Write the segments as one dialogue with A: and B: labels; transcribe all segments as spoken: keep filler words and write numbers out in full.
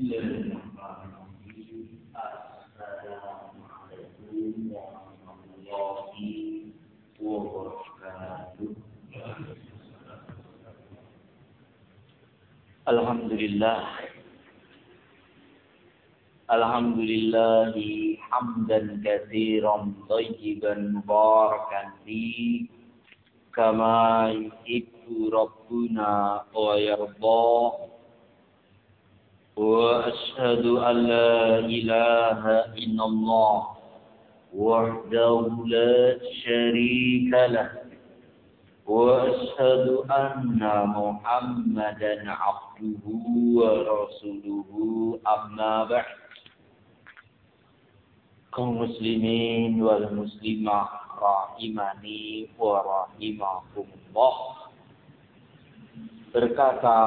A: Bismillahirrahmanirrahim. Assalamualaikum warahmatullahi wabarakatuh. Alhamdulillah. Alhamdulillahi hamdan katsiran thayyiban mubarakan fi kama yuhibbu rabbuna wa yarda. Wa ashhadu an la ilaha illallah wahdahu la syarika lah. Wa ashhadu anna Muhammadan abduhu wa rasuluhu amma ba'd. Kaum muslimin wal muslimah rahimani wa rahimakumullah. Berkata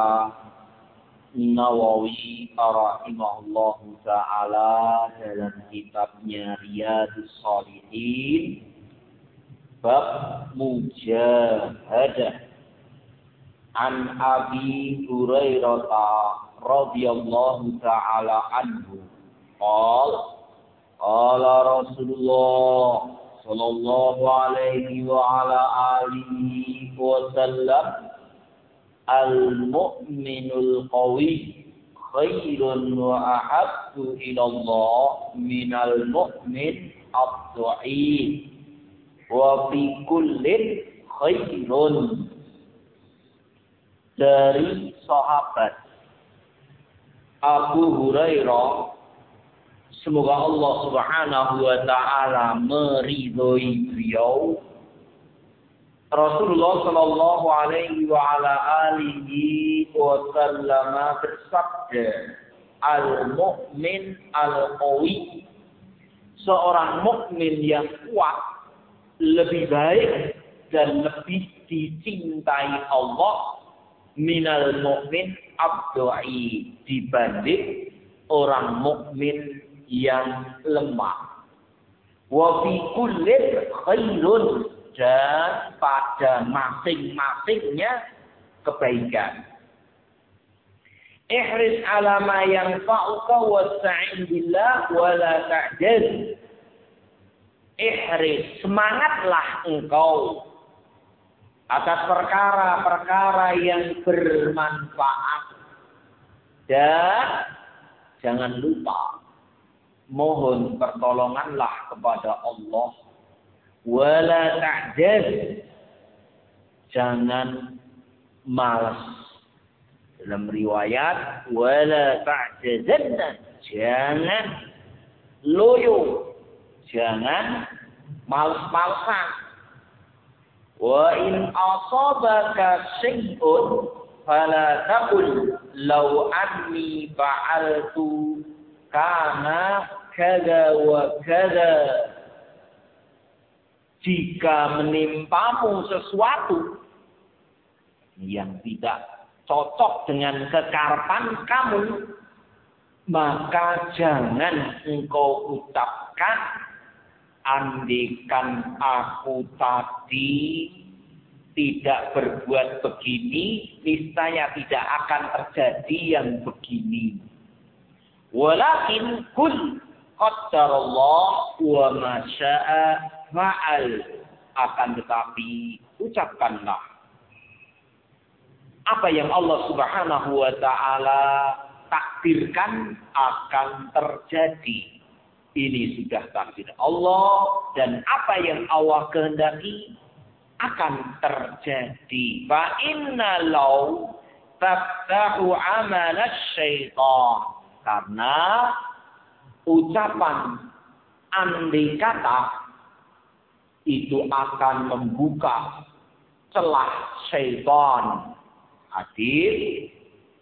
A: Nawawi rahimahullahu ta'ala dalam kitabnya Riyadhus Shalihin bab mujahadah an Abi Hurairah radhiyallahu ta'ala anhu qala qala Rasulullah sallallahu alaihi wa ala alihi wa sallam al-mu'minul qawi khairun wa ahabbu ila Allah minal mu'min ad-dha'if wa fi kullin khairun. Dari sahabat Abu Hurairah, semoga Allah Subhanahu wa taala meridhoi beliau, Rasulullah sallallahu alaihi wa ala alihi wasallam bersabda, al-mu'min al-qawi, seorang mukmin yang kuat lebih baik dan lebih dicintai Allah minal mu'min abdu'i, dibanding orang mukmin yang lemah. Wa fi kullin khairun, dan pada masing-masingnya kebaikan. Ihris ala ma yanfa'uka wasta'in billah wa la ta'jaz. Ihris, semangatlah engkau atas perkara-perkara yang bermanfaat, dan jangan lupa mohon pertolonganlah kepada Allah. Wala ta'jaz, jangan malas. Dalam riwayat wala ta'jazanna, jangan loyo, jangan malas-malasan. Wa in asabaka syai'un fala taqul law anni fa'altu kana kada wa kada. Jika menimpamu sesuatu yang tidak cocok dengan kekarapan kamu, maka jangan engkau ucapkan, andikan aku tadi tidak berbuat begini, niscaya tidak akan terjadi yang begini. Walakin kul qaddarallah wa ma syaa fa'al, akan tetapi ucapkanlah apa yang Allah Subhanahu wa taala takdirkan akan terjadi. Ini sudah takdir Allah, dan apa yang Allah kehendaki akan terjadi. Fa inna law taftahu amalas syaitan, karena ucapan andai kata itu akan membuka celah syaitan. Hadis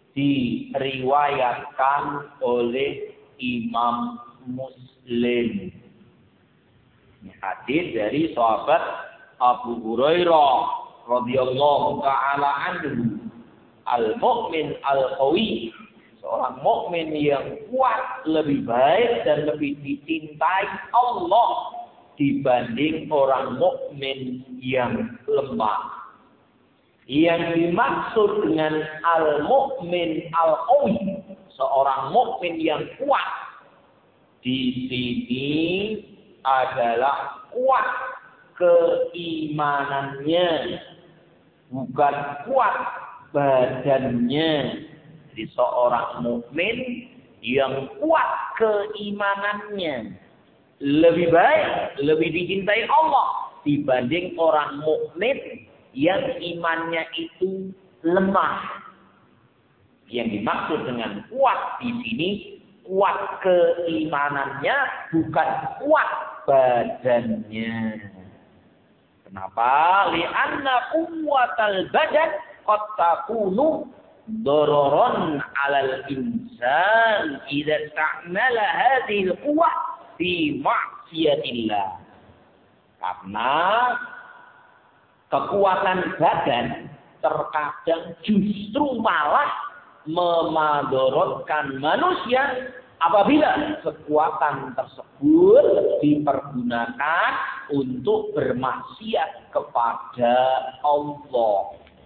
A: diriwayatkan oleh Imam Muslim. Hadis dari sahabat Abu Hurairah radhiyallahu taala anhu, al-mu'min al-qawi, seorang mukmin yang kuat lebih baik dan lebih dicintai Allah dibanding orang mukmin yang lemah. Yang dimaksud dengan al-mu'min al-qawi, seorang mukmin yang kuat di sini adalah kuat keimanannya, bukan kuat badannya. Jadi seorang mukmin yang kuat keimanannya lebih baik, lebih dicintai Allah dibanding orang mukmin yang imannya itu lemah. Yang dimaksud dengan kuat di sini kuat keimanannya, bukan kuat badannya. Kenapa? Li'anna quwwatal badan qad takunu dororon 'alal insan idza ta'mala hadhihi al-quwwah fi ma'siyatillah. Karena kekuatan badan terkadang justru malah memadorotkan manusia apabila kekuatan tersebut dipergunakan untuk bermaksiat kepada Allah.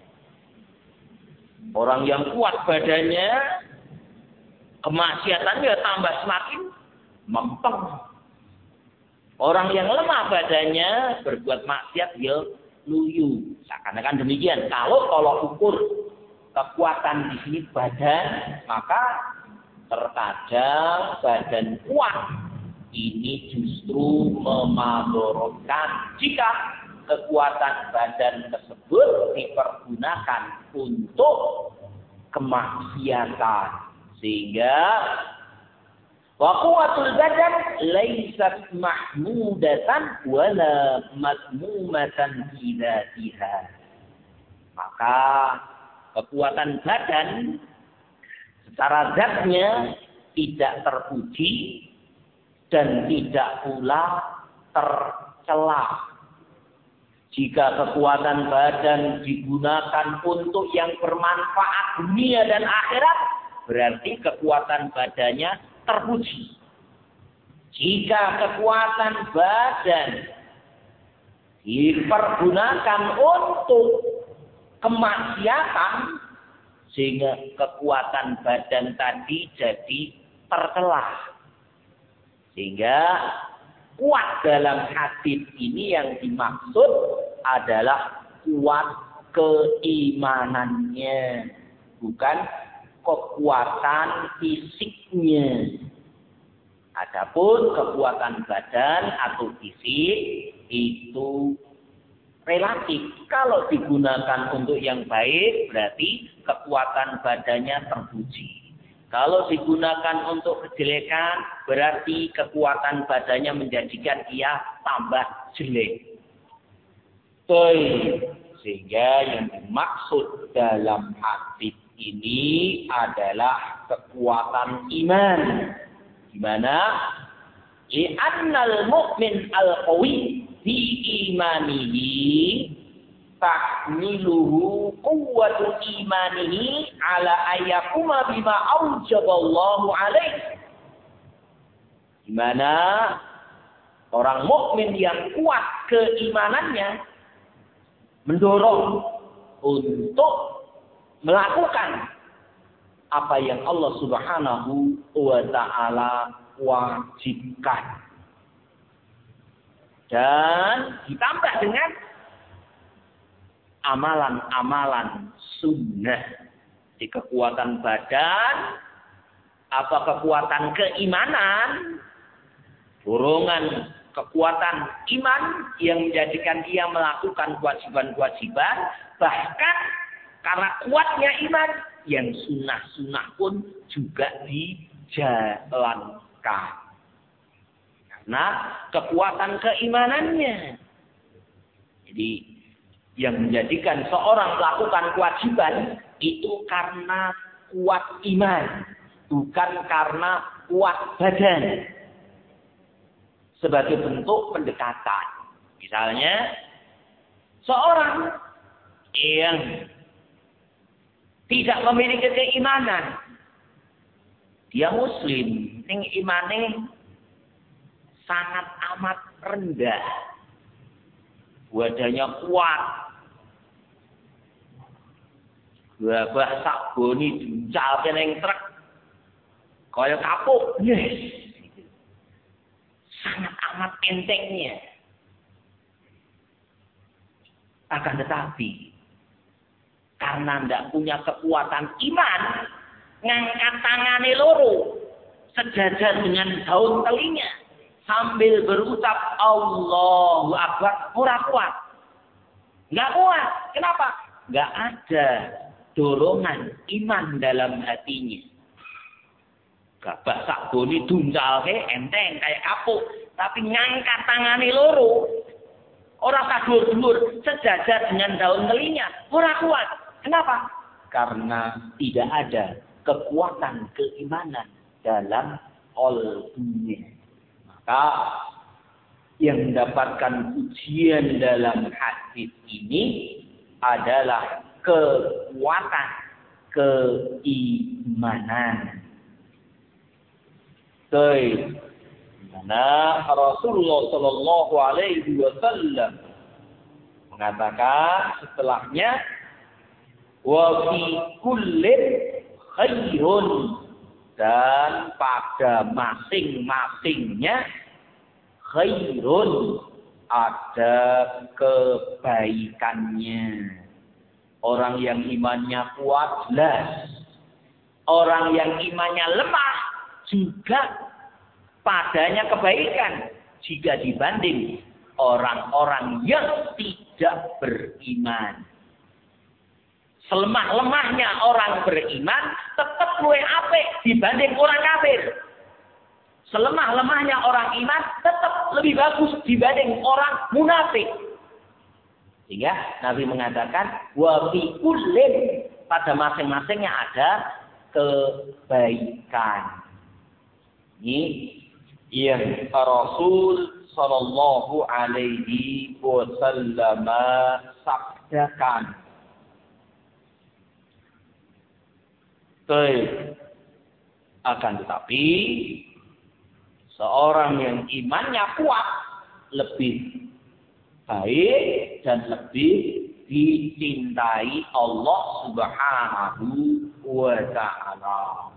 A: Orang yang kuat badannya, kemaksiatannya tambah semakin mempeng. Orang yang lemah badannya, berbuat maksiat dia luyu. Seakan-akan demikian. Kalau kalau ukur kekuatan di sini badan, maka terkadang badan kuat ini justru memadorotkan jika kekuatan badan tersebut dipergunakan untuk kemaksiatan. Sehingga wa quwwatul badan laysat mahmudatan wala madmumatan fi dzatiha. Maka kekuatan badan secara zatnya tidak terpuji dan tidak pula tercela. Jika kekuatan badan digunakan untuk yang bermanfaat dunia dan akhirat, berarti kekuatan badannya terpuji. Jika kekuatan badan dipergunakan untuk kemaksiatan, sehingga kekuatan badan tadi jadi tercelah. Sehingga kuat dalam hadis ini yang dimaksud adalah kuat keimanannya, bukan kekuatan fisiknya. Adapun kekuatan badan atau fisik itu relatif. Kalau digunakan untuk yang baik, berarti kekuatan badannya terpuji. Kalau digunakan untuk kejelekan, berarti kekuatan badannya menjadikan ia tambah jelek. Sehingga yang dimaksud dalam hadis ini adalah kekuatan iman. Di mana? Li'annal mu'min al-qawi fi imanihi tahmiluhu quwwatu imanihi ala ayyakuma bima aujaballahu alaih. Di mana orang mukmin yang kuat keimanannya mendorong untuk melakukan apa yang Allah Subhanahu wa taala wajibkan. Dan ditambah dengan amalan-amalan sunnah. Di kekuatan badan, apa kekuatan keimanan, dorongan kekuatan iman yang menjadikan dia melakukan kewajiban-kewajiban, bahkan karena kuatnya iman, yang sunnah-sunnah pun juga dijalankan. Karena kekuatan keimanannya. Jadi yang menjadikan seorang melakukan kewajiban itu karena kuat iman, bukan karena kuat badan. Sebagai bentuk pendekatan. Misalnya, seorang yang tidak memiliki keimanan, dia muslim, yang imannya sangat amat rendah, wadahnya kuat, gabah sak boni diuncalke ning truk, Kaya kapuk. Yes. Sangat amat entengnya. Akan tetapi, karena tidak punya kekuatan iman, ngangkat tangannya loro, sejajar dengan daun telinga, sambil berucap Allahu Akbar, ora kuat. Nggak kuat. Kenapa? Nggak ada dorongan iman dalam hatinya. Gabah sak boni dungkalke enteng kayak kapuk, tapi ngangkat tangannya loro, ora kadur-dur, sejajar dengan daun telinga, ora kuat. Kenapa? Karena tidak ada kekuatan keimanan dalam qalbinya. Maka yang mendapatkan ujian dalam hadis ini adalah kekuatan keimanan. Baik. Karena Rasulullah Shallallahu Alaihi Wasallam mengatakan setelahnya, wa fi kullin khairun, dan pada masing-masingnya khairun, ada kebaikannya. Orang yang imannya kuat jelas, orang yang imannya lemah juga padanya kebaikan jika dibanding orang-orang yang tidak beriman. Selemah-lemahnya orang beriman tetap luwih apik dibanding orang kafir. Selemah-lemahnya orang iman tetap lebih bagus dibanding orang munafik. Sehingga Nabi mengatakan wa fi kullin, pada masing-masingnya ada kebaikan. Ini yang Rasul Sallallahu Alaihi Wasallam sabdakan. Akan tetapi seorang yang imannya kuat lebih baik dan lebih dicintai Allah Subhanahu wa Ta'ala.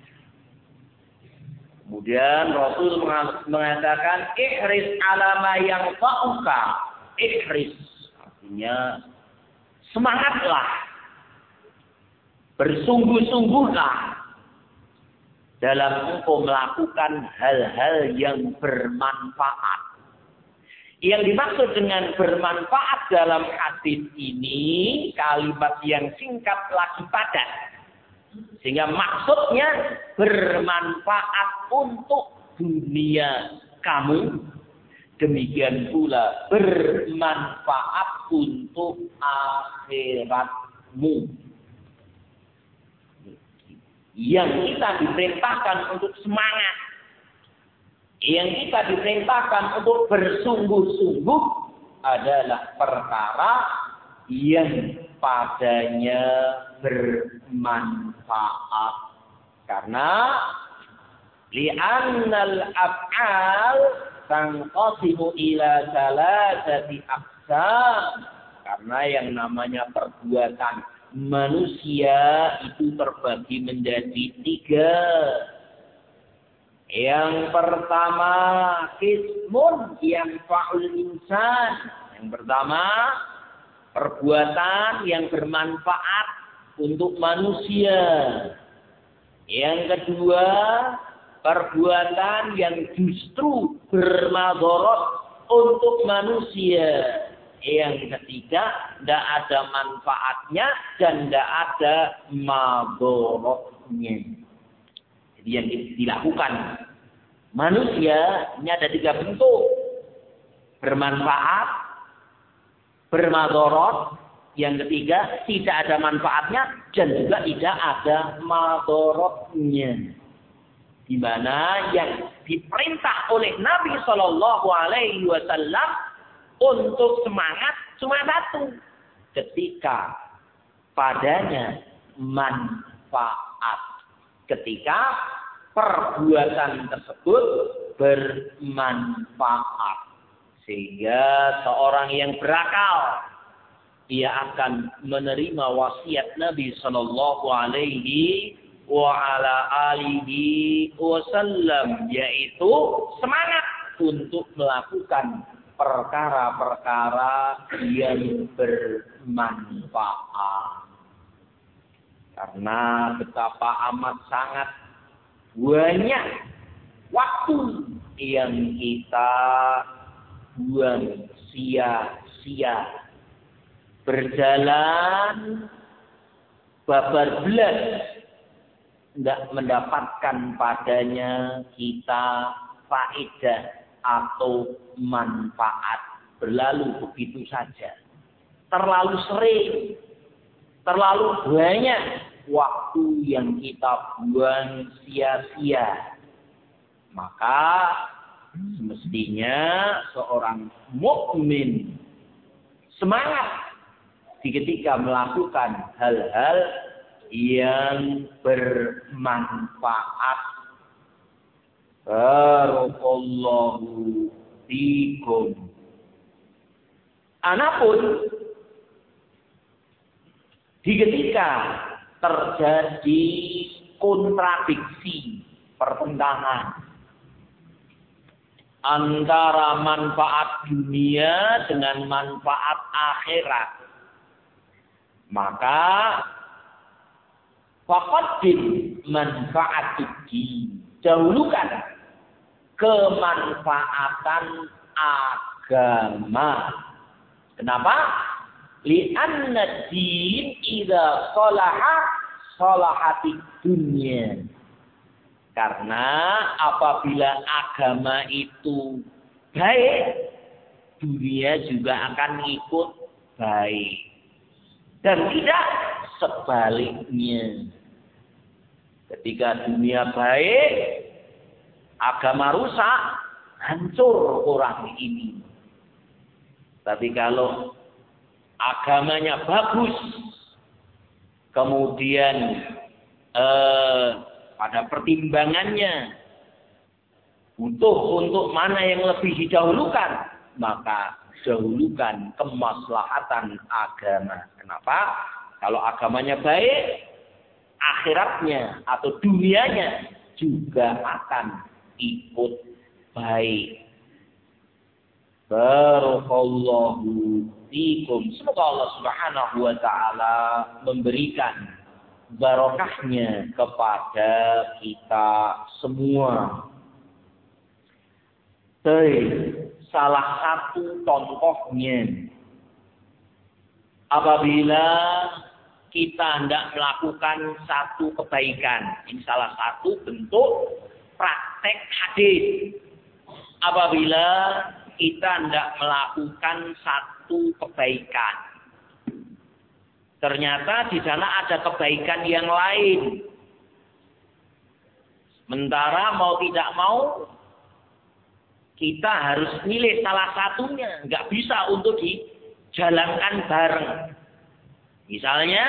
A: Kemudian Rasul mengatakan ihris ala ma yanfa'uka. Ihris artinya semangatlah, bersungguh-sungguhlah dalam engkau melakukan hal-hal yang bermanfaat. Yang dimaksud dengan bermanfaat dalam hadis ini kalimat yang singkat lagi padat. Sehingga maksudnya bermanfaat untuk dunia kamu, demikian pula bermanfaat untuk akhiratmu. Yang kita diperintahkan untuk semangat, yang kita diperintahkan untuk bersungguh-sungguh adalah perkara yang padanya bermanfaat. Karena li'annal af'al tanqasimu ila salasati aqsam. Karena yang namanya perbuatan manusia itu terbagi menjadi tiga. Yang pertama, kismun yang fa'ul insan. Yang pertama, perbuatan yang bermanfaat untuk manusia. Yang kedua, perbuatan yang justru bermadharat untuk manusia. Yang ketiga, tidak ada manfaatnya dan tidak ada madharatnya. Jadi yang dilakukan manusia ini ada tiga bentuk: bermanfaat, bermadharat, yang ketiga tidak ada manfaatnya dan juga tidak ada madharatnya. Di mana yang diperintah oleh Nabi Shallallahu Alaihi Wasallam untuk semangat cuma satu, ketika padanya manfaat, ketika perbuatan tersebut bermanfaat. Sehingga seorang yang berakal, dia akan menerima wasiat Nabi Shallallahu Alaihi wa ala alihi wasallam, yaitu semangat untuk melakukan perkara-perkara yang bermanfaat. Karena betapa amat sangat banyak waktu yang kita buang sia-sia. Berjalan babar belas, tidak mendapatkan padanya kita faedah atau manfaat, berlalu begitu saja. Terlalu sering, terlalu banyak waktu yang kita buang sia-sia. Maka semestinya seorang mukmin semangat di ketika melakukan hal-hal yang bermanfaat. Barakallahu fikum. Anapun di ketika terjadi kontradiksi, pertentangan antara manfaat dunia dengan manfaat akhirat, maka faqaddim manfaatid din, dahulukan kemanfaatan agama. Kenapa? Li'anna din idza salaha salahatid dunya. Karena apabila agama itu baik, dunia juga akan ikut baik. Dan tidak sebaliknya. Ketika dunia baik, agama rusak, hancur orang ini. Tapi kalau agamanya bagus, kemudian eh, pada pertimbangannya butuh untuk mana yang lebih didahulukan, maka dahulukan kemaslahatan agama. Kenapa? Kalau agamanya baik, akhiratnya atau dunianya juga akan ikut baik. Barakallahu fikum. Semoga Allah Subhanahu wa taala memberikan barokahnya kepada kita semua. Baik. Salah satu contohnya, apabila kita hendak melakukan satu kebaikan, ini salah satu bentuk praktek hadis. Apabila kita hendak melakukan satu kebaikan, ternyata di sana ada kebaikan yang lain. Sementara mau tidak mau, kita harus milih salah satunya. Nggak bisa untuk dijalankan bareng. Misalnya,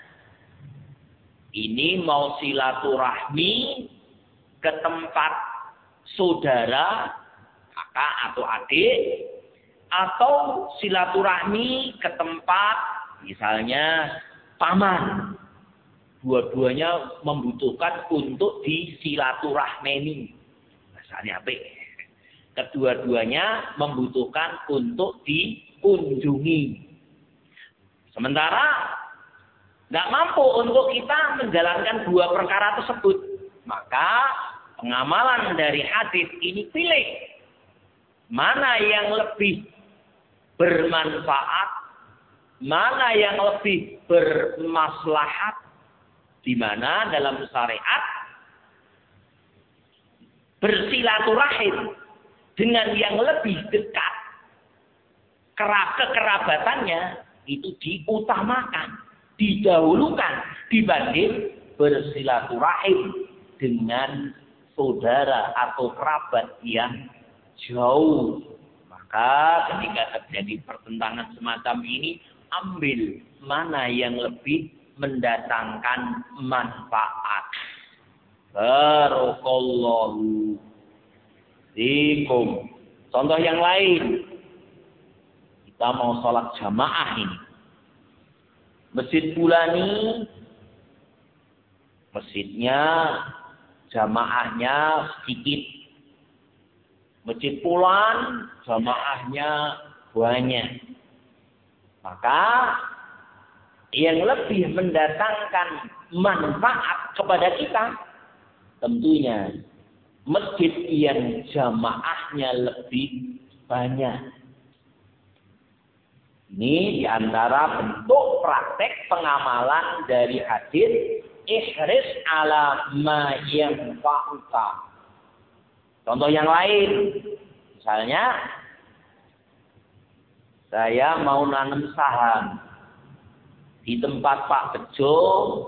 A: ini mau silaturahmi ke tempat saudara, kakak atau adik, atau silaturahmi ke tempat, misalnya, paman. Dua-duanya membutuhkan untuk disilaturahmeni. Bahasanya apa? Kedua-duanya membutuhkan untuk dikunjungi. Sementara tidak mampu untuk kita menjalankan dua perkara tersebut, maka pengamalan dari hadis ini pilih mana yang lebih bermanfaat, mana yang lebih bermaslahat, di mana dalam syariat bersilaturahim dengan yang lebih dekat, kekerabatannya itu diutamakan, didahulukan dibanding bersilaturahim dengan saudara atau kerabat yang jauh. Maka ketika terjadi pertentangan semacam ini, ambil mana yang lebih mendatangkan manfaat. Barakallahu fikum. Contoh yang lain, kita mau sholat jamaah ini. Masjid Fulani masjidnya jamaahnya sedikit, masjid pulan jamaahnya banyak, maka yang lebih mendatangkan manfaat kepada kita tentunya masjid yang jamaahnya lebih banyak. Ini diantara bentuk praktek pengamalan dari hadis ihris ala ma yanfa'uka. Contoh yang lain, misalnya saya mau nanam saham di tempat Pak Bejo,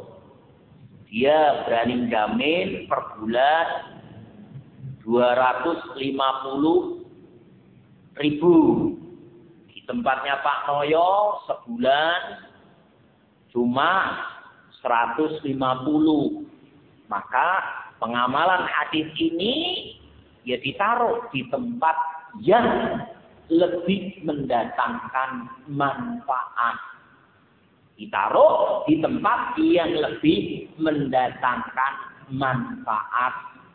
A: dia berani jamin per bulan dua ratus lima puluh ribu. Tempatnya Pak Noyo sebulan cuma seratus lima puluh. Maka pengamalan hadis ini ya ditaruh di tempat yang lebih mendatangkan manfaat. Ditaruh di tempat yang lebih mendatangkan manfaat.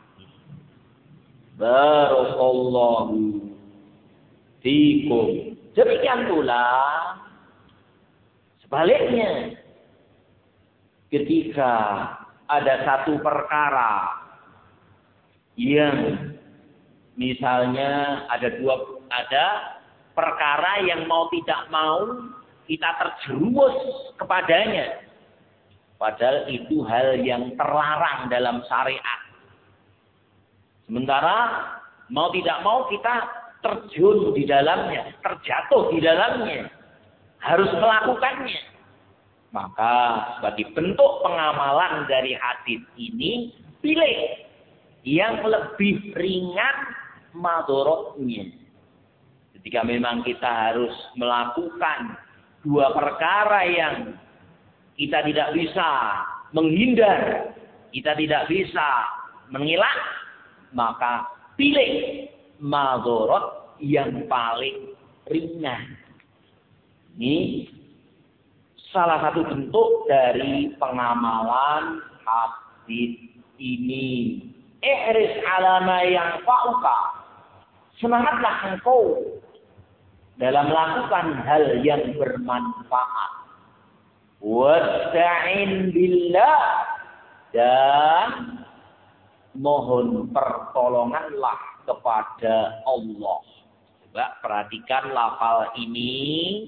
A: Barakallahu fikum. Demikian pula sebaliknya, ketika ada satu perkara yang misalnya ada dua ada perkara yang mau tidak mau kita terjerumus kepadanya, padahal itu hal yang terlarang dalam syariat. Sementara mau tidak mau kita terjun di dalamnya, terjatuh di dalamnya, harus melakukannya. Maka sebagai bentuk pengamalan dari hadis ini, pilih yang lebih ringan madorotnya. Ketika memang kita harus melakukan dua perkara yang kita tidak bisa menghindar, kita tidak bisa mengelak, maka pilih madorot yang paling ringan. Ini salah satu bentuk dari pengamalan hadis ini. Ihris ala ma yanfa'uka. Semangatlah engkau dalam melakukan hal yang bermanfaat. Wasta'in billah, dan mohon pertolonganlah kepada Allah. Coba perhatikan lafal ini.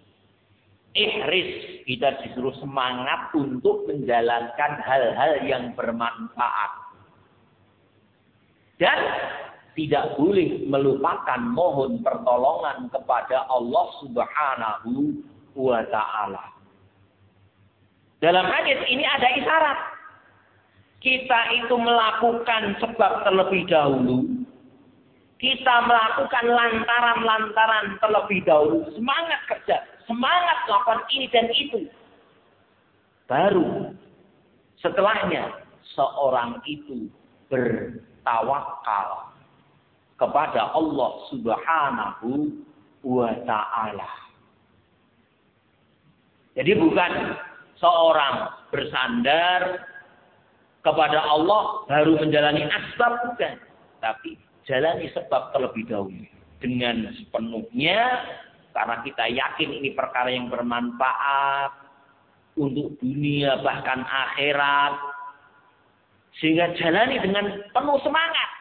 A: Ihris, kita disuruh semangat untuk menjalankan hal-hal yang bermanfaat. Dan tidak boleh melupakan mohon pertolongan kepada Allah Subhanahu wa ta'ala. Dalam hadis ini ada isyarat. Kita itu melakukan sebab terlebih dahulu. Kita melakukan lantaran-lantaran terlebih dahulu. Semangat kerja. Semangat melakukan ini dan itu. Baru setelahnya seorang itu bertawakal kepada Allah Subhanahu wa ta'ala. Jadi bukan seorang bersandar kepada Allah baru menjalani asbab, bukan. Tapi jalani sebab terlebih dahulu dengan sepenuhnya, karena kita yakin ini perkara yang bermanfaat untuk dunia bahkan akhirat, sehingga jalani dengan penuh semangat.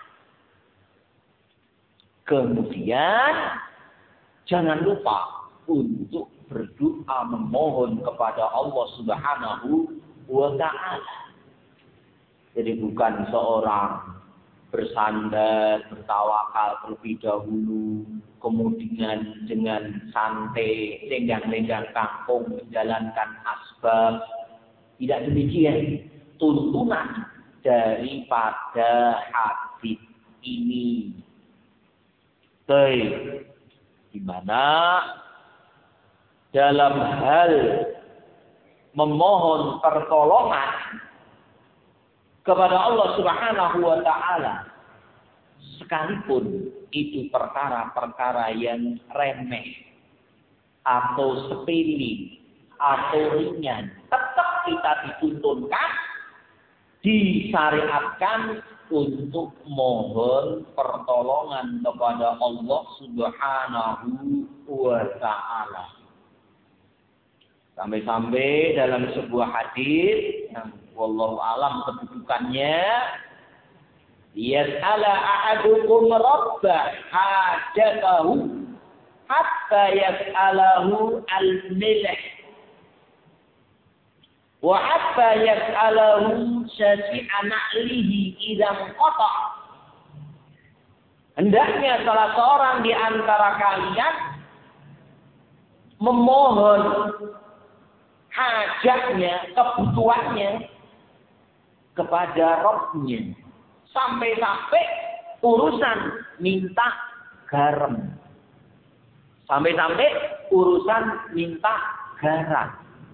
A: Kemudian jangan lupa untuk berdoa memohon kepada Allah Subhanahu wa ta'ala. Jadi bukan seorang bersandar, bertawakal terlebih dahulu, kemudian dengan santai, lenggang-lenggang kampung menjalankan asbab. Tidak demikian tuntunan daripada hadis ini. Baik, di mana dalam hal memohon pertolongan kepada Allah Subhanahu wa ta'ala, sekalipun itu perkara-perkara yang remeh atau sepele atau ringan, tetap kita dituntunkan disyariatkan untuk mohon pertolongan kepada Allah Subhanahu wa ta'ala. Sampai-sampai dalam sebuah hadis yang wallahu alam kedudukannya, yas'ala ahadukum rabbah hajatahu hatta yas'alahu al-milh wa hatta yas'alahu syasi'a na'lihi idza qata. Hendaknya salah seorang di antara kalian memohon hajatnya, kebutuhannya kepada Rabb-nya. Sampai-sampai urusan minta garam. Sampai-sampai urusan minta garam.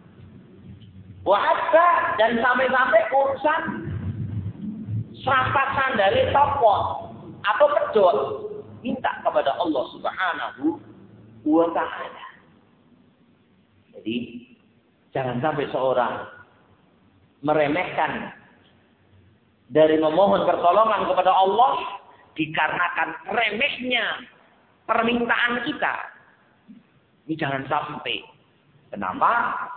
A: Wahada dan sampai-sampai urusan serapat sandali topot atau pedot. Minta kepada Allah Subhanahu wa ta'ala. Jadi jangan sampai seorang meremehkan dari memohon pertolongan kepada Allah dikarenakan remehnya permintaan kita. Ini jangan sampai. Kenapa?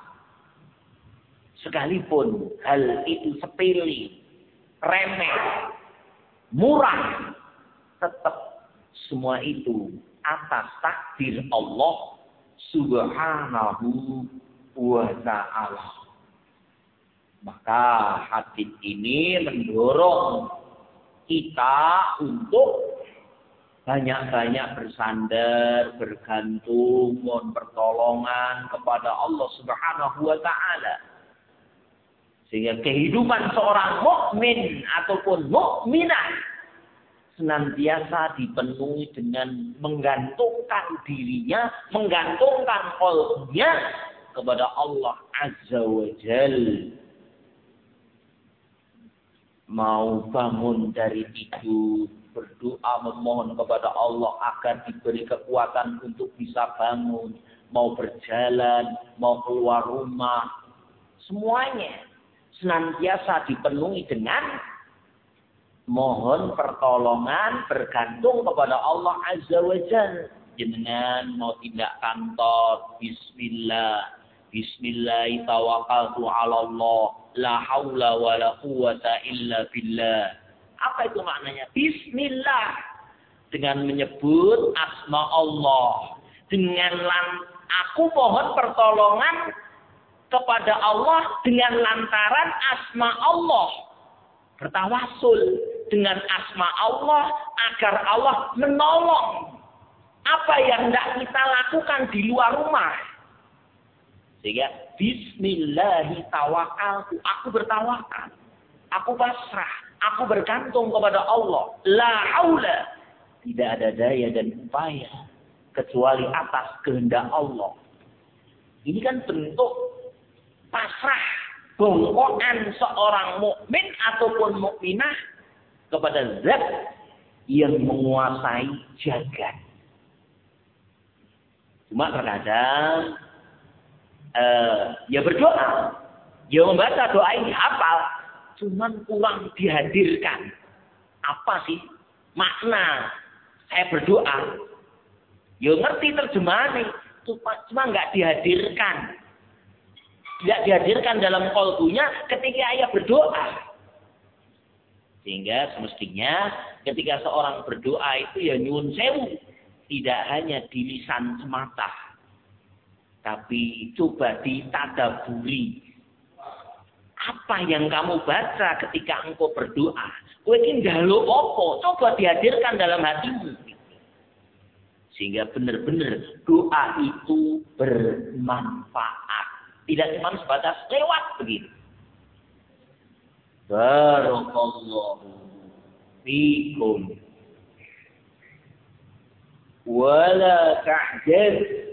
A: Sekalipun hal itu sepele, remeh, murah, tetap semua itu atas takdir Allah Subhanahu wa ta'ala. Maka hadis ini mendorong kita untuk banyak-banyak bersandar, bergantung, mohon pertolongan kepada Allah Subhanahu wa ta'ala. Sehingga kehidupan seorang mukmin ataupun mukminah senantiasa dipenuhi dengan menggantungkan dirinya, menggantungkan qalbnya kepada Allah Azza wa Jalla. Mau bangun dari tidur, berdoa memohon kepada Allah agar diberi kekuatan untuk bisa bangun, mau berjalan, mau keluar rumah, semuanya senantiasa dipenuhi dengan mohon pertolongan, bergantung kepada Allah Azza wa Jalla. Jenengan mau tindak kantor, bismillah, bismillah tawakkaltu 'ala Allah, la haula wala quwata illa billah. Apa itu maknanya? Bismillah, dengan menyebut asma Allah, dengan lan aku mohon pertolongan kepada Allah dengan lantaran asma Allah. Bertawasul dengan asma Allah agar Allah menolong apa yang tidak kita lakukan di luar rumah. Sehingga bismillahi tawakkaltu, aku bertawakal, aku pasrah, aku bergantung kepada Allah. La haula, tidak ada daya dan upaya kecuali atas kehendak Allah. Ini kan bentuk pasrah, bongkokan seorang mukmin ataupun mukminah kepada Zat yang menguasai jagat. Cuma terkadang uh, ya berdoa, ya membaca doa ini hafal, cuman kurang dihadirkan. Apa sih makna saya berdoa? Ya ngerti terjemahannya, cuma nggak dihadirkan. Tidak dihadirkan dalam qalbunya ketika ia berdoa. Sehingga semestinya ketika seorang berdoa itu ya nyuwun sewu. Tidak hanya di lisan semata. Tapi coba ditadaburi. Apa yang kamu baca ketika engkau berdoa? Kowe iki njaluk apa? Coba dihadirkan dalam hatimu. Sehingga benar-benar doa itu bermanfaat. Tidak cuma sebatas lewat begitu. Barakallahu fikum. Wala ta'jaz.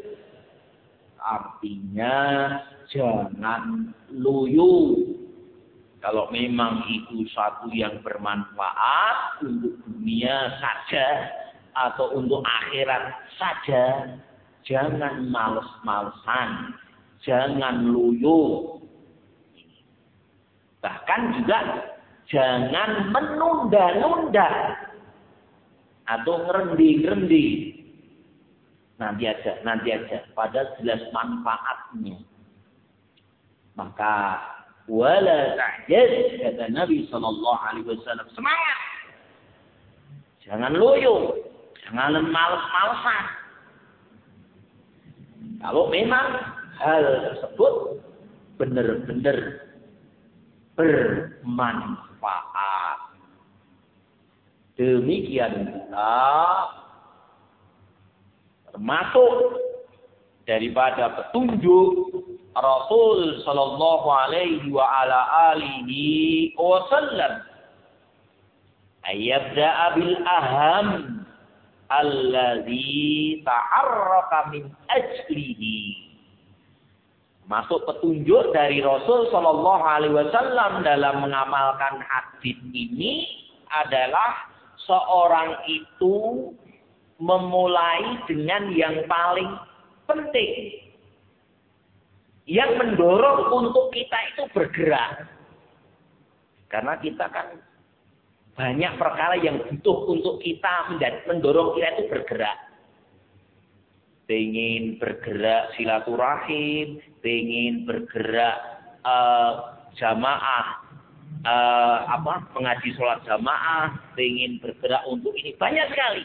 A: Artinya jangan loyo. Kalau memang itu satu yang bermanfaat untuk dunia saja atau untuk akhirat saja, jangan males-malesan. Jangan loyo. Bahkan juga Jangan menunda-nunda atau ngerendi-ngerendi. Nanti aja, nanti aja. Padahal jelas manfaatnya. Maka wala ta'jaz, kata Nabi sallallahu alaihi wasallam, semangat. Jangan loyo, jangan males-malesan. Kalau memang hal tersebut benar-benar bermanfaat. Demikian pula termasuk daripada petunjuk Rasul sallallahu alaihi wa ala alihi wasallam ayyabda'a bil aham alladzi ta'arraka min ajlihi. Masuk petunjuk dari Rasul sallallahu alaihi wasallam dalam mengamalkan hadis ini adalah seorang itu memulai dengan yang paling penting. Yang mendorong untuk kita itu bergerak. Karena kita kan banyak perkara yang butuh untuk kita mendorong kita itu bergerak. Pengen bergerak silaturahim, pengen bergerak uh, jamaah, uh, apa mengaji sholat jamaah, pengen bergerak untuk ini banyak sekali.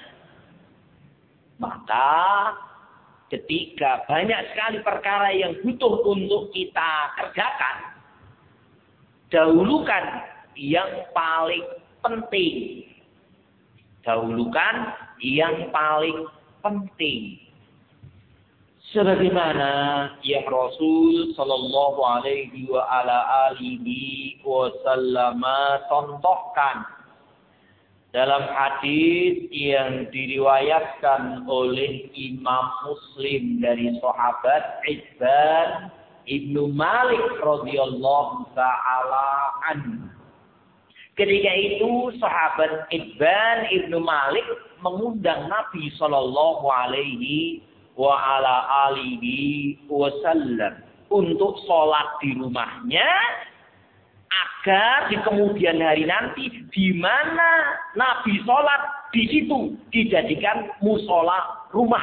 A: Maka ketika banyak sekali perkara yang butuh untuk kita kerjakan, dahulukan yang paling penting. Dahulukan yang paling penting. Sebagaimana yang Rasul sallallahu alaihi wa ala alihi wasallam contohkan dalam hadis yang diriwayatkan oleh Imam Muslim dari sahabat Itban Ibnu Malik radhiyallahu taala anhu. Ketika itu sahabat Itban Ibnu Malik mengundang Nabi sallallahu alaihi wa ala alihi wasallam untuk sholat di rumahnya, agar di kemudian hari nanti di mana Nabi sholat di situ dijadikan musola rumah.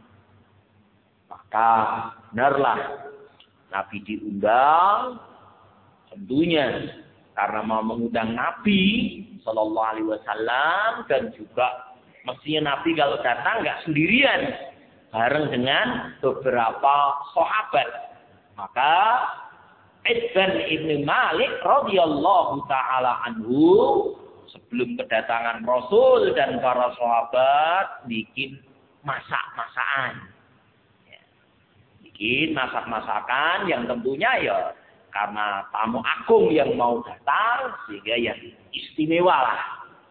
A: Maka benarlah Nabi diundang, tentunya karena mau mengundang Nabi Sallallahu Alaihi Wasallam, dan juga mestinya Nabi kalau datang nggak sendirian, bareng dengan beberapa sahabat. Maka Itban Ibnu Malik radhiyallahu taala anhu sebelum kedatangan Rasul dan para sahabat bikin masak-masakan. Ya. Bikin masak-masakan yang tentunya ya karena tamu agung yang mau datang sehingga yang istimewa lah.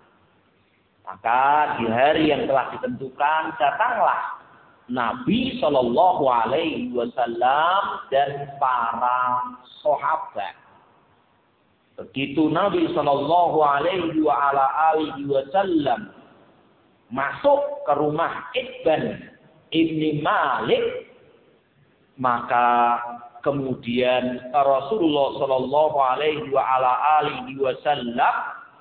A: Maka di hari yang telah ditentukan datanglah Nabi Shallallahu Alaihi Wasallam dan para sahabat. Begitu Nabi Shallallahu Alaihi Wasallam masuk ke rumah Itban Ibni Malik, maka kemudian Rasulullah Shallallahu Alaihi Wasallam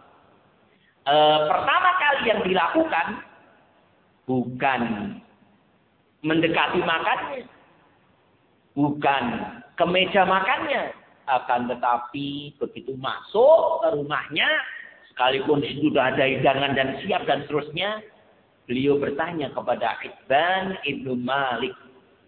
A: eh, pertama kali yang dilakukan bukan mendekati makannya, bukan ke meja makannya, akan tetapi begitu masuk ke rumahnya, sekalipun sudah ada hidangan dan siap dan seterusnya, beliau bertanya kepada Itban Ibnu Malik,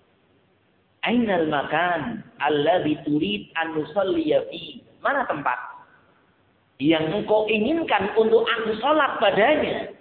A: "Ainal makan alladzi turid an nusalliya fi?" Mana tempat yang engkau inginkan untuk aku sholat padanya?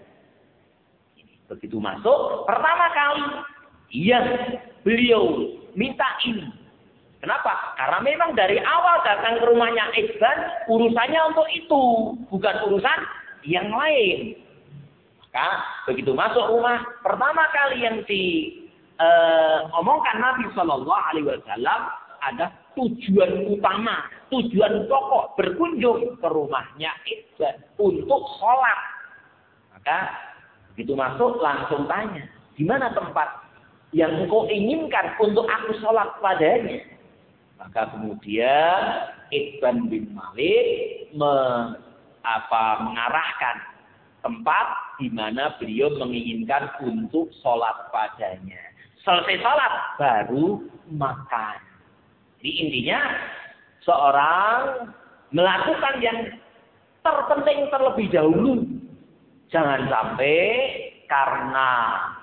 A: Begitu masuk, pertama kali yang beliau minta ini. Kenapa? Karena memang dari awal datang ke rumahnya Itban, urusannya untuk itu, bukan urusan yang lain. Maka begitu masuk rumah, pertama kali yang diomongkan uh, Nabi Shallallahu Alaihi Wasallam ada tujuan utama, tujuan pokok berkunjung ke rumahnya Itban untuk sholat. Maka begitu masuk langsung tanya, di mana tempat yang engkau inginkan untuk aku sholat padanya? Maka kemudian Itban bin Malik apa mengarahkan tempat di mana beliau menginginkan untuk sholat padanya. Selesai sholat baru makan. Jadi intinya seorang melakukan yang terpenting terlebih dahulu. Jangan sampai karena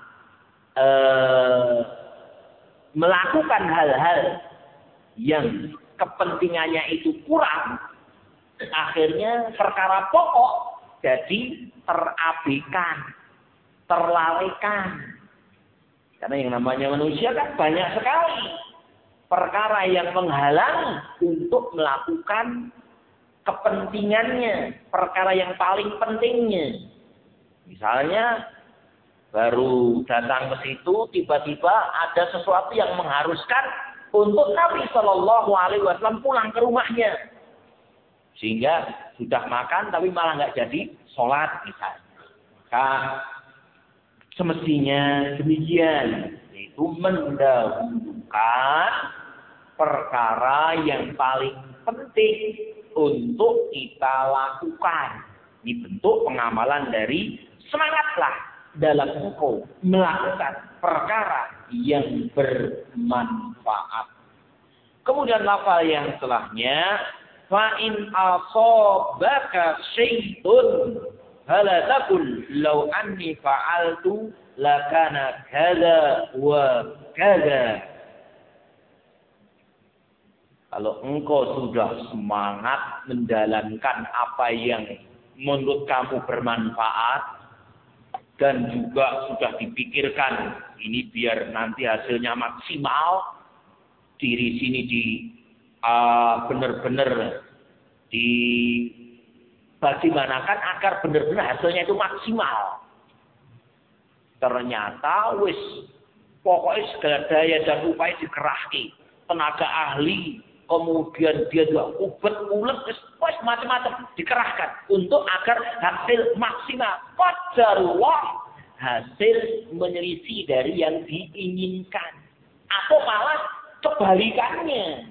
A: eh, melakukan hal-hal yang kepentingannya itu kurang, akhirnya perkara pokok jadi terabaikan, terlalaikan. Karena yang namanya manusia kan banyak sekali perkara yang menghalangi untuk melakukan kepentingannya, perkara yang paling pentingnya. Misalnya baru datang ke situ, tiba-tiba ada sesuatu yang mengharuskan untuk Nabi Shallallahu Alaihi Wasallam pulang ke rumahnya, sehingga sudah makan tapi malah nggak jadi sholat misalnya. Maka semestinya demikian, yaitu mendahulukan perkara yang paling penting untuk kita lakukan. Ini bentuk pengamalan dari semangatlah dalam engkau melakukan perkara yang bermanfaat. Kemudian lafal yang setelahnya, fa in asabaka syai'un fala taqul law anni fa'altu lakana kadza wa kadza. Kalau engkau sudah semangat menjalankan apa yang menurut kamu bermanfaat, dan juga sudah dipikirkan ini biar nanti hasilnya maksimal, diri sini di uh, benar-benar dibagaimanakan agar benar-benar hasilnya itu maksimal. Ternyata wis pokoknya segala daya dan upaya dikerahkan, tenaga ahli, kemudian dia juga ubat ulet, wis macam-macam dikerahkan untuk agar hasil maksimal. Qadarullah, hasil menyelisih dari yang diinginkan, atau malah kebalikannya,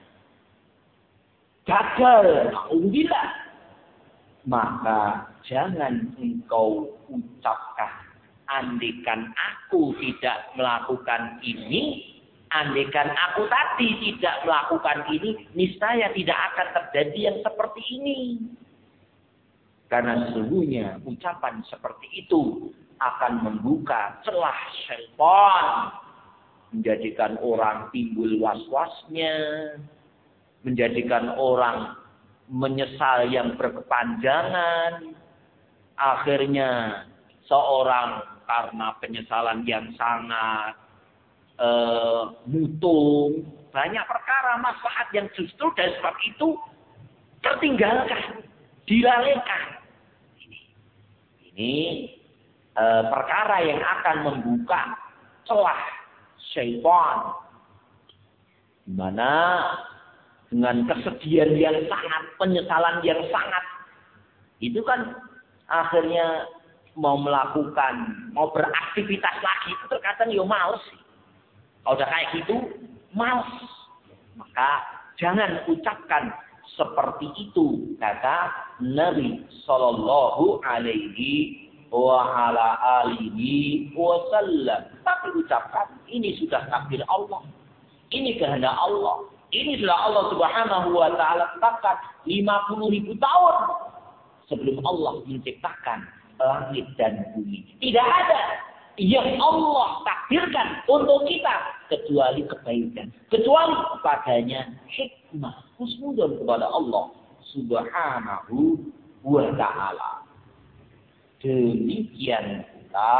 A: gagal. Alhamdulillah. Maka jangan engkau ucapkan, andaikan aku tidak melakukan ini, andaikan aku tadi tidak melakukan ini, niscaya tidak akan terjadi yang seperti ini. Karena sesungguhnya ucapan seperti itu akan membuka celah syaitan, menjadikan orang timbul was-wasnya, menjadikan orang menyesal yang berkepanjangan. Akhirnya seorang karena penyesalan yang sangat uh, mutung, banyak perkara manfaat yang justru dari sebab itu tertinggalkan, dilalaikan. Ini, ini uh, perkara yang akan membuka celah syaitan, di mana dengan kesedihan yang sangat, penyesalan yang sangat, itu kan akhirnya mau melakukan, mau beraktivitas lagi itu terkadang ya males. Kalau udah kayak gitu, males. Maka jangan ucapkan seperti itu, kata Nabi Sallallahu Alaihi wa ala alihi wasallam. Tapi ucapkan, ini sudah takdir Allah, ini kehendak Allah, ini sudah Allah Subhanahu wa taala tetapkan lima puluh ribu tahun sebelum Allah menciptakan langit dan bumi. Tidak ada yang Allah takdirkan untuk kita kecuali kebaikan, kecuali padanya hikmah, husnuzon kepada Allah Subhanahu wa taala. Demikian pula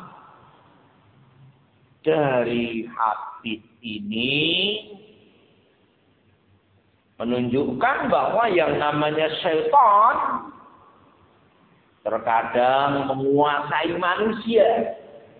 A: dari hadis ini menunjukkan bahwa yang namanya syaitan terkadang menguasai manusia.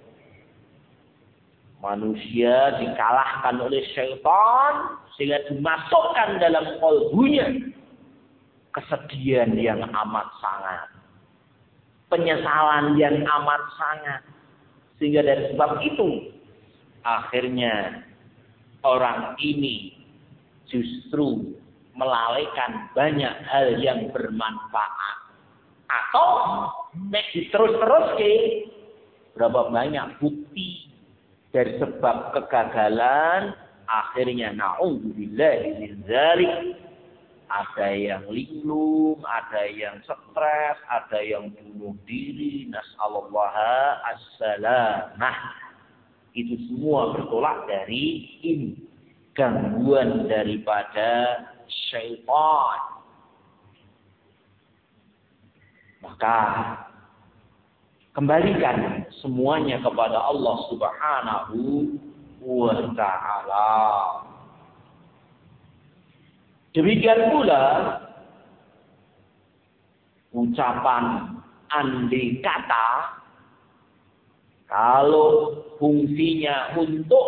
A: Manusia dikalahkan oleh syaitan sehingga dimasukkan dalam kalbunya kesedihan yang amat sangat, penyesalan yang amat sangat, sehingga dari sebab itu akhirnya orang ini justru melalaikan banyak hal yang bermanfaat. Atau nek terus-terus ke berapa banyak bukti dari sebab kegagalan akhirnya na'udzubillahi min dzalik. Ada yang linglung, ada yang stres, ada yang bunuh diri, nas'allallaha as-salamah. Itu semua bertolak dari ini, gangguan daripada syaitan. Maka kembalikan semuanya kepada Allah Subhanahu wa ta'ala. Demikian pula ucapan andai kata kalau fungsinya untuk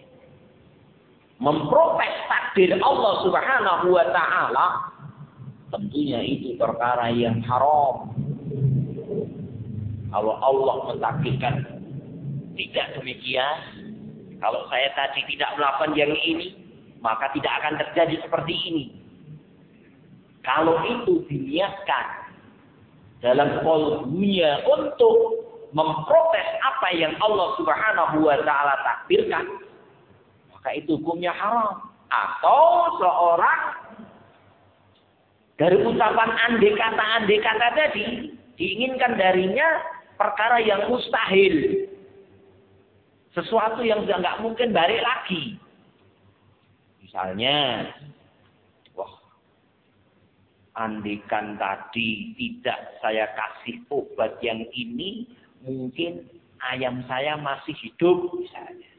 A: memprotes takdir Allah Subhanahu wa ta'ala, tentunya itu perkara yang haram. Kalau Allah mentakdirkan tidak demikian, kalau saya tadi tidak melakukan yang ini, maka tidak akan terjadi seperti ini. Kalau itu diniatkan dalam qalbunya untuk memprotes apa yang Allah Subhanahu wa ta'ala takdirkan, maka itu hukumnya haram. Atau seorang dari ucapan andai kata andai kata tadi diinginkan darinya perkara yang mustahil, sesuatu yang sudah nggak mungkin balik lagi. Misalnya, wah, andikan tadi tidak saya kasih obat yang ini, mungkin ayam saya masih hidup, misalnya.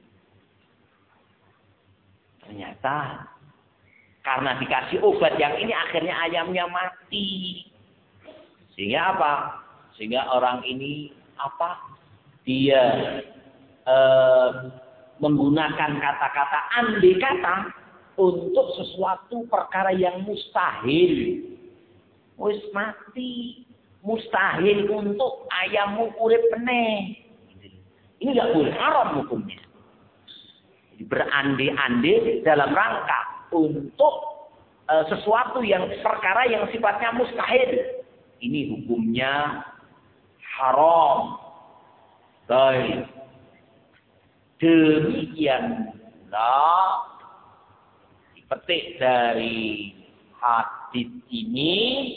A: Ternyata, karena dikasih obat yang ini, akhirnya ayamnya mati. Sehingga apa? Sehingga orang ini, apa? Dia eh, menggunakan kata-kata andai kata untuk sesuatu perkara yang mustahil. Wis mati. Mustahil untuk ayammu urip meneh. Ini enggak boleh, haram hukumnya. Jadi berandai-andai dalam rangka untuk uh, sesuatu yang perkara yang sifatnya mustahil. Ini hukumnya haram. Baik. Demikian pula petik dari hadis ini,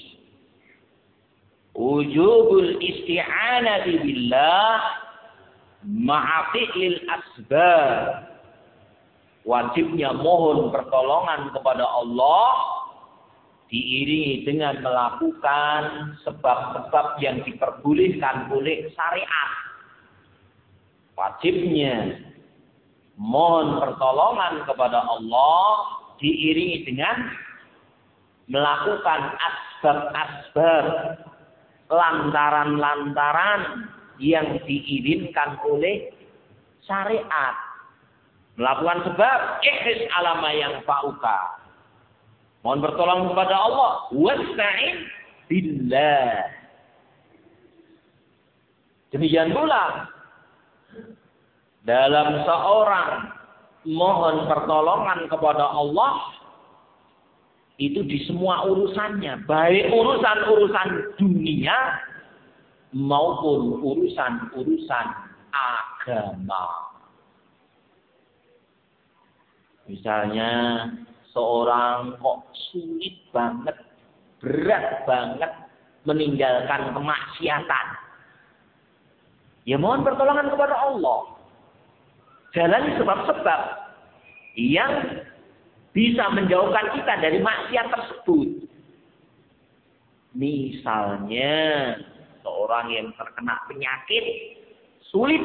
A: wujubul isti'anati billah ma'afi'il asbab. Wajibnya mohon pertolongan kepada Allah diiringi dengan melakukan sebab-sebab yang diperbolehkan oleh syariat. Wajibnya mohon pertolongan kepada Allah diiringi dengan melakukan asbab-asbab, lantaran-lantaran yang diizinkan oleh syariat. Melakukan sebab ihris alama yang fa'uka. Mohon bertolong kepada Allah. Wasta'in billah. Demikian pula dalam seorang mohon pertolongan kepada Allah itu di semua urusannya, baik urusan-urusan dunia maupun urusan-urusan agama. Misalnya seorang kok sulit banget, berat banget meninggalkan kemaksiatan. Ya mohon pertolongan kepada Allah. Jalani sebab-sebab yang bisa menjauhkan kita dari maksiat tersebut. Misalnya seorang yang terkena penyakit sulit.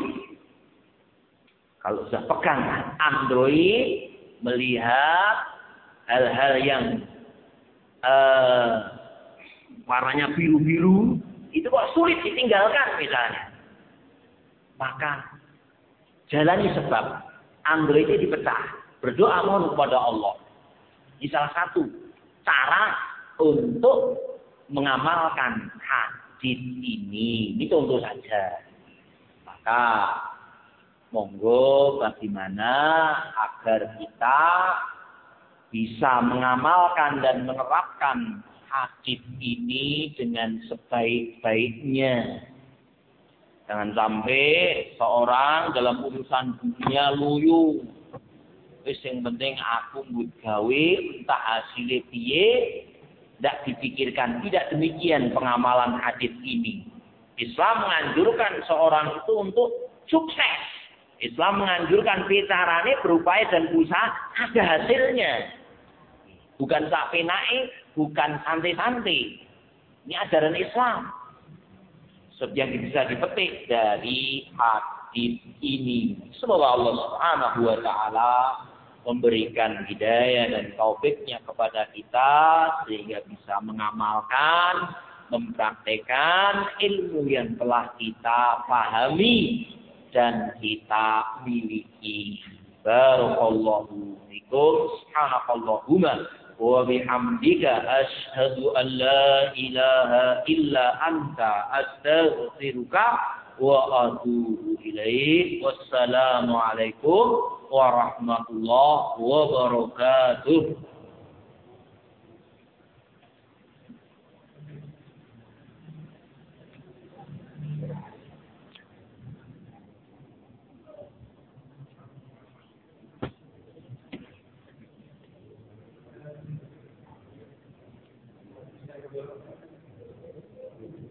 A: Kalau sudah pegang Android, melihat hal-hal yang uh, warnanya biru-biru, itu kok sulit ditinggalkan misalnya. Maka jalani sebab Androidnya dipecah. Berdoa mohon kepada Allah. Ini salah satu cara untuk mengamalkan hadis ini. Ini contoh saja. Maka monggo bagaimana agar kita bisa mengamalkan dan menerapkan hadis ini dengan sebaik-baiknya. Jangan sampai seorang dalam urusan dunia luyu. Wis yang penting aku mbut gawe entah hasilnya piye, tidak dipikirkan. Tidak demikian pengamalan hadis ini. Islam menganjurkan seorang itu untuk sukses. Islam menganjurkan bicaranya berupaya dan berusaha ada hasilnya. Bukan sak penake, bukan santai-santai. Ini ajaran Islam. Sebab yang bisa dipetik dari hadis ini. Semoga Allah Subhanahu wa taala memberikan hidayah dan taufiknya kepada kita sehingga bisa mengamalkan, mempraktekkan ilmu yang telah kita pahami dan kita miliki. Barakallahu fikum. Subhanakallahumma wa bihamdika asyhadu an la ilaha illa anta astaghfiruka wa atubu ilaik. Wassalamu alaikum warahmatullahi wabarakatuh.